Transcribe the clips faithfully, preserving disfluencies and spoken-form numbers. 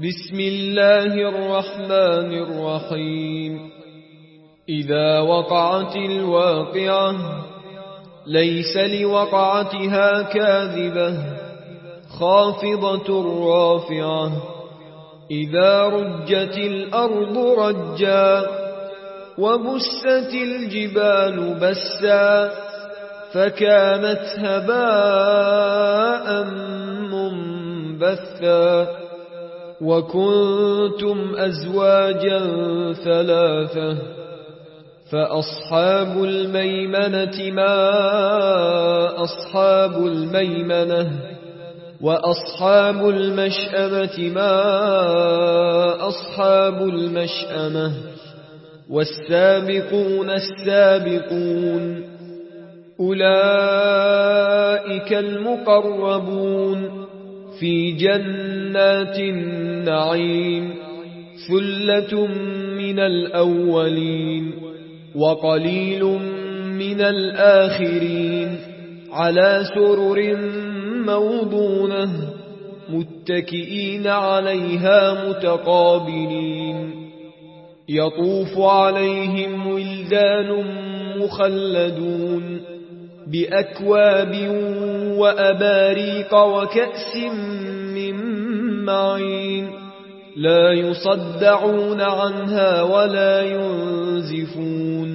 بسم الله الرحمن الرحيم. إذا وقعت الواقعة ليس لوقعتها كاذبة خافضة رافعة. إذا رجت الأرض رجا وبست الجبال بسا فكانت هباء منبثا. وكنتم أزواجا ثلاثة فأصحاب الميمنة ما أصحاب الميمنة وأصحاب المشأمة ما أصحاب المشأمة. والسابقون السابقون أولئك المقربون في جنات النعيم. ثلة من الأولين وقليل من الآخرين على سرر موضونة متكئين عليها متقابلين. يطوف عليهم ولدان مخلدون بأكواب وأباريق وكأس من معين لا يصدعون عنها ولا ينزفون.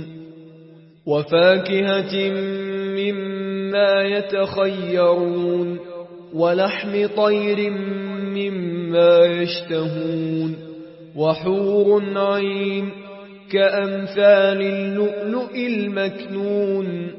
وفاكهة مما يتخيرون ولحم طير مما يشتهون. وحور عين كأمثال اللؤلؤ المكنون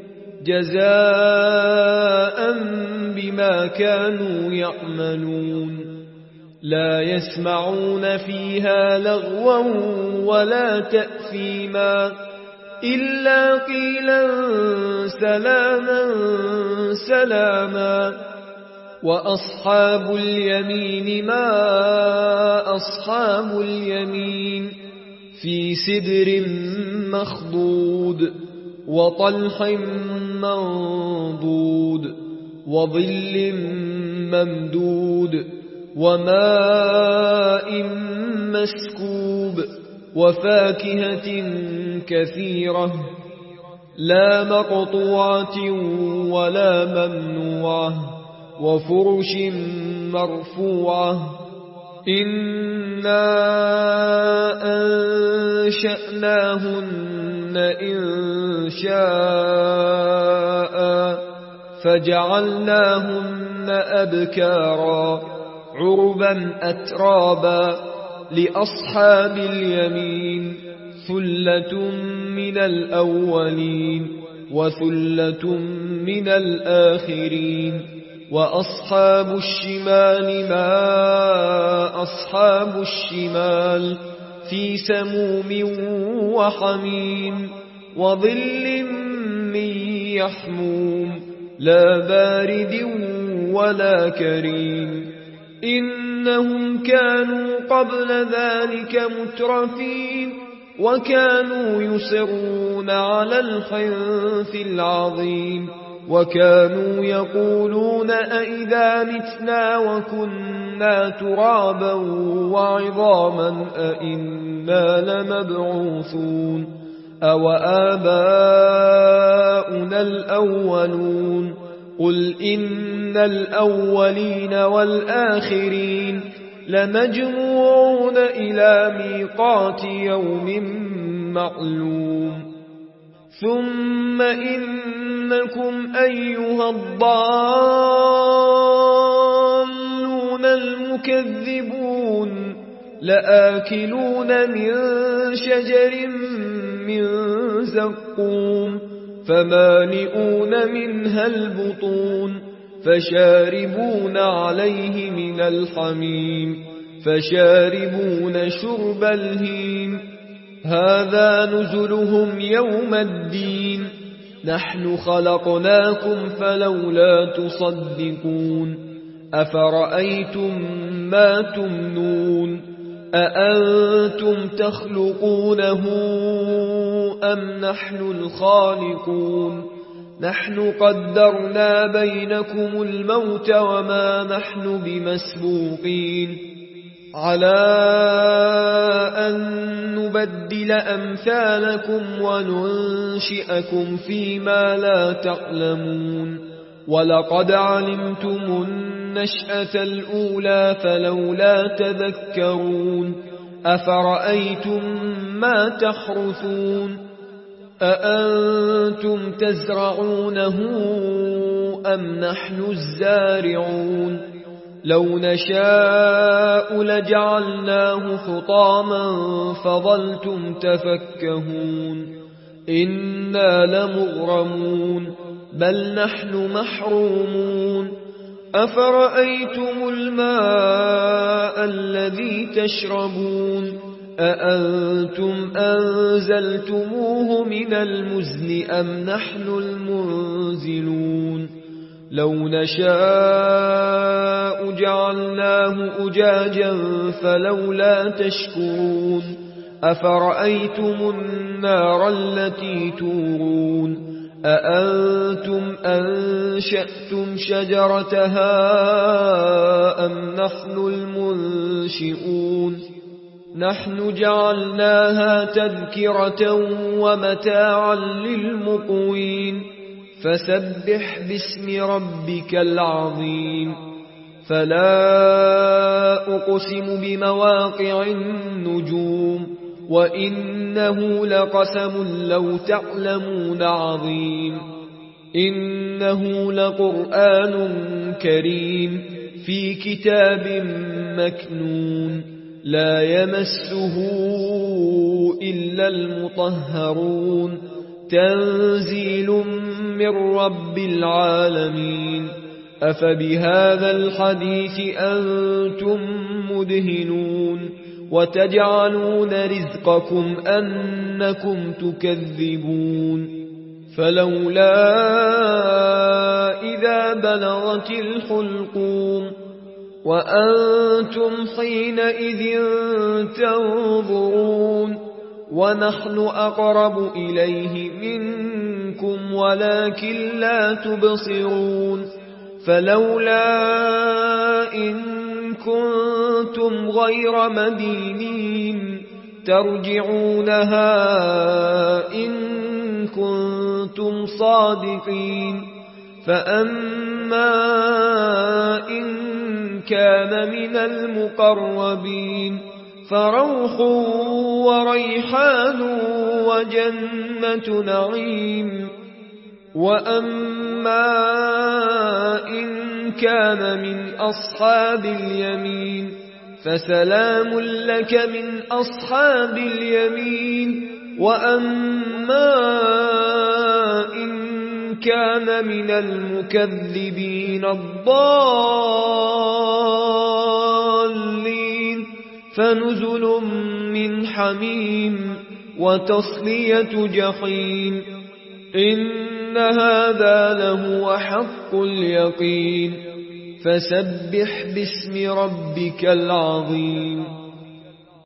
جزاء بما كانوا يعملون. لا يسمعون فيها لغوا ولا تأثيما إلا قيلا سلاما سلاما. وأصحاب اليمين ما أصحاب اليمين في سدر مخضود وطلح منضود وظل ممدود وماء مسكوب وفاكهة كثيرة لا مقطوعة ولا ممنوعة وفرش مرفوعة. إنا أنشأناهن إنشاء فجعلناهن أبكارا عربا أترابا. لأصحاب اليمين ثلة من الأولين وثلة من الآخرين. وأصحاب الشمال ما أصحاب الشمال في سموم وحميم وظل من يحموم لا بارد ولا كريم. إنهم كانوا قبل ذلك مترفين وكانوا يصرون على الحنث العظيم. وكانوا يقولون أئذا متنا وكنا ترابا وعظاما أئنا لمبعوثون أو آباؤنا الأولون. قل إن الأولين والآخرين لمجموعون إلى ميقات يوم معلوم. ثم إنكم أيها الضالون المكذبون لآكلون من شجر من زقوم فمالئون منها البطون فشاربون عليه من الحميم فشاربون شرب الهيم. هذا نزلهم يوم الدين. نحن خلقناكم فلولا تصدقون. أفرأيتم ما تمنون أأنتم تخلقونه أم نحن الخالقون. نحن قدرنا بينكم الموت وما نحن بمسبوقين على أن نبدل أمثالكم وننشئكم فيما لا تعلمون ولقد علمتم النشأة الأولى فلولا تذكرون أفرأيتم ما تحرثون أأنتم تزرعونه أم نحن الزارعون لو نشاء لجعلناه حطاما فظلتم تفكهون إنا لمغرمون بل نحن محرومون أفرأيتم الماء الذي تشربون أأنتم أنزلتموه من المزن أم نحن المنزلون لو نشاء جعلناه أجاجا فلولا تشكرون أفرأيتم النار التي تورون أأنتم أنشأتم شجرتها أم نحن المنشئون نحن جعلناها تذكرة ومتاعا للمقوين فسبح باسم ربك العظيم فلا أقسم بمواقع النجوم وإنه لقسم لو تعلمون عظيم إنه لقرآن كريم في كتاب مكنون لا يمسه إلا المطهرون تنزيل من رب العالمين أفبهذا الحديث أنتم مدهنون وتجعلون رزقكم أنكم تكذبون فلولا إذا بلغت الحلقوم وأنتم حينئذ تنظرون ونحن أقرب إليه منكم ولكن لا تبصرون فلولا إن كنتم غير مدينين ترجعونها إن كنتم صادقين فأما إن كان من المقربين فروح وريحان وجنة نعيم وأما إن كان من أصحاب اليمين فسلام لك من أصحاب اليمين وأما إن كان من المكذبين الضالين فنزل من حميم وتصلية جحيم إن هذا لهو حق اليقين فسبح باسم ربك العظيم